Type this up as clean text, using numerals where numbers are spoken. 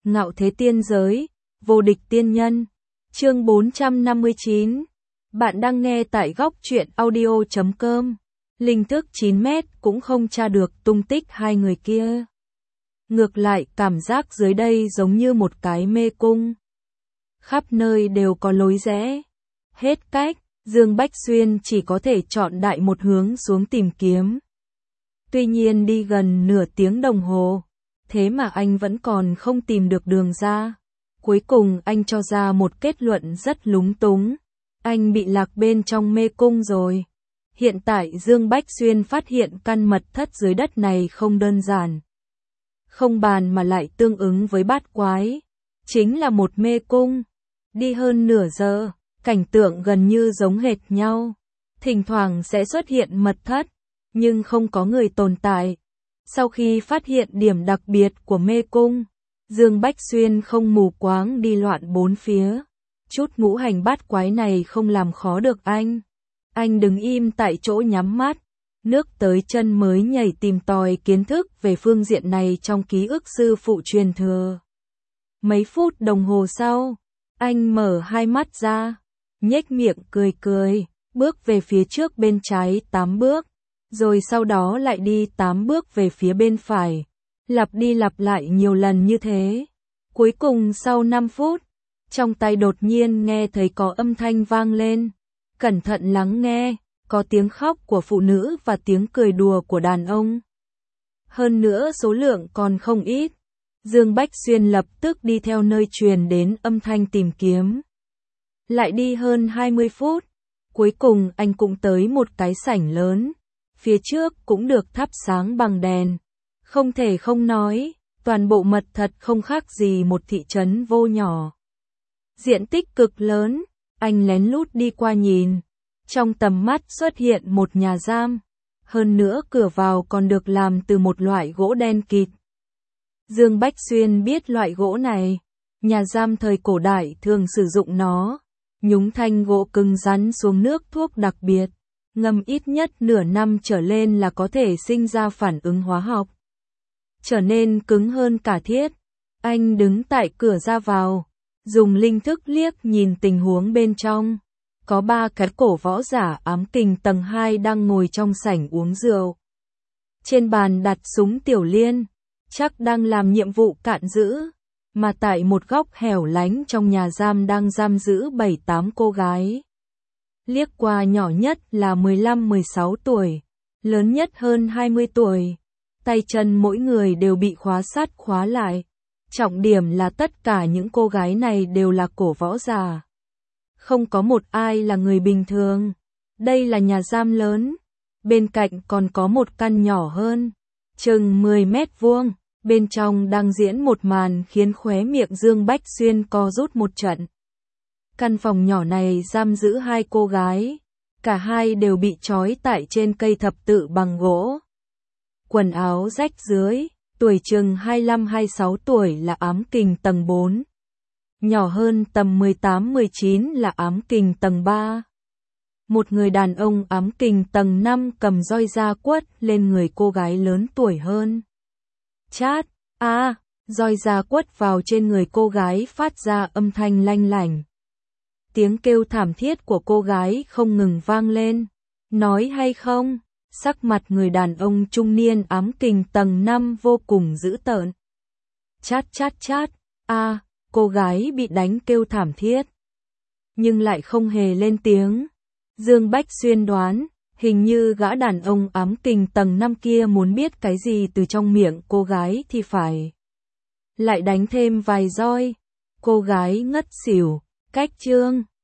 Ngạo thế tiên giới, vô địch tiên nhân. Chương 459. Bạn đang nghe tại góc truyện audio.com. Linh thức 9 mét cũng không tra được tung tích hai người kia. Ngược lại, cảm giác dưới đây giống như một cái mê cung. Khắp nơi đều có lối rẽ. Hết cách, Dương Bách Xuyên chỉ có thể chọn đại một hướng xuống tìm kiếm. Tuy nhiên đi gần nửa tiếng đồng hồ, thế mà anh vẫn còn không tìm được đường ra. Cuối cùng anh cho ra một kết luận rất lúng túng. Anh bị lạc bên trong mê cung rồi. Hiện tại Dương Bách Xuyên phát hiện căn mật thất dưới đất này không đơn giản. Không bàn mà lại tương ứng với bát quái. Chính là một mê cung. Đi hơn nửa giờ, cảnh tượng gần như giống hệt nhau. Thỉnh thoảng sẽ xuất hiện mật thất, nhưng không có người tồn tại. Sau khi phát hiện điểm đặc biệt của mê cung, Dương Bách Xuyên không mù quáng đi loạn bốn phía. Chút ngũ hành bát quái này không làm khó được anh. Anh đứng im tại chỗ nhắm mắt, nước tới chân mới nhảy tìm tòi kiến thức về phương diện này trong ký ức sư phụ truyền thừa. Mấy phút đồng hồ sau, anh mở hai mắt ra, nhếch miệng cười cười, bước về phía trước bên trái 8 bước, rồi sau đó lại đi 8 bước về phía bên phải, lặp đi lặp lại nhiều lần như thế. Cuối cùng sau 5 phút, trong tay đột nhiên nghe thấy có âm thanh vang lên. Cẩn thận lắng nghe, có tiếng khóc của phụ nữ và tiếng cười đùa của đàn ông. Hơn nữa số lượng còn không ít. Dương Bách Xuyên lập tức đi theo nơi truyền đến âm thanh tìm kiếm. Lại đi hơn 20 phút, cuối cùng anh cũng tới một cái sảnh lớn. Phía trước cũng được thắp sáng bằng đèn. Không thể không nói, toàn bộ mật thất không khác gì một thị trấn vô nhỏ. Diện tích cực lớn, anh lén lút đi qua nhìn. Trong tầm mắt xuất hiện một nhà giam. Hơn nữa cửa vào còn được làm từ một loại gỗ đen kịt. Dương Bách Xuyên biết loại gỗ này. Nhà giam thời cổ đại thường sử dụng nó. Nhúng thanh gỗ cứng rắn xuống nước thuốc đặc biệt. Ngâm ít nhất nửa năm trở lên là có thể sinh ra phản ứng hóa học. Trở nên cứng hơn cả thiết. Anh đứng tại cửa ra vào. Dùng linh thức liếc nhìn tình huống bên trong. Có 3 cái cổ võ giả ám kình tầng 2 đang ngồi trong sảnh uống rượu. Trên bàn đặt súng tiểu liên, chắc đang làm nhiệm vụ cạn giữ. Mà tại một góc hẻo lánh trong nhà giam đang giam giữ 7-8 cô gái. Liếc qua nhỏ nhất là 15-16 tuổi, lớn nhất hơn 20 tuổi. Tay chân mỗi người đều bị khóa sắt khóa lại. Trọng điểm là tất cả những cô gái này đều là cổ võ giả. Không có một ai là người bình thường. Đây là nhà giam lớn. Bên cạnh còn có một căn nhỏ hơn, chừng 10 mét vuông. Bên trong đang diễn một màn khiến khóe miệng Dương Bách Xuyên co rút một trận. Căn phòng nhỏ này giam giữ 2 cô gái. Cả hai đều bị trói tại trên cây thập tự bằng gỗ. Quần áo rách rưới. Tuổi chừng 25-26 tuổi là ám kình tầng 4. Nhỏ hơn tầm 18-19 là ám kình tầng 3. Một người đàn ông ám kình tầng 5 cầm roi da quất lên người cô gái lớn tuổi hơn. Chát, roi da quất vào trên người cô gái phát ra âm thanh lanh lảnh. Tiếng kêu thảm thiết của cô gái không ngừng vang lên. Nói hay không? Sắc mặt người đàn ông trung niên ám kình tầng 5 vô cùng dữ tợn. Chát chát chát, cô gái bị đánh kêu thảm thiết. Nhưng lại không hề lên tiếng. Dương Bách Xuyên đoán, hình như gã đàn ông ám kình tầng 5 kia muốn biết cái gì từ trong miệng cô gái thì phải. Lại đánh thêm vài roi. Cô gái ngất xỉu, cách chương.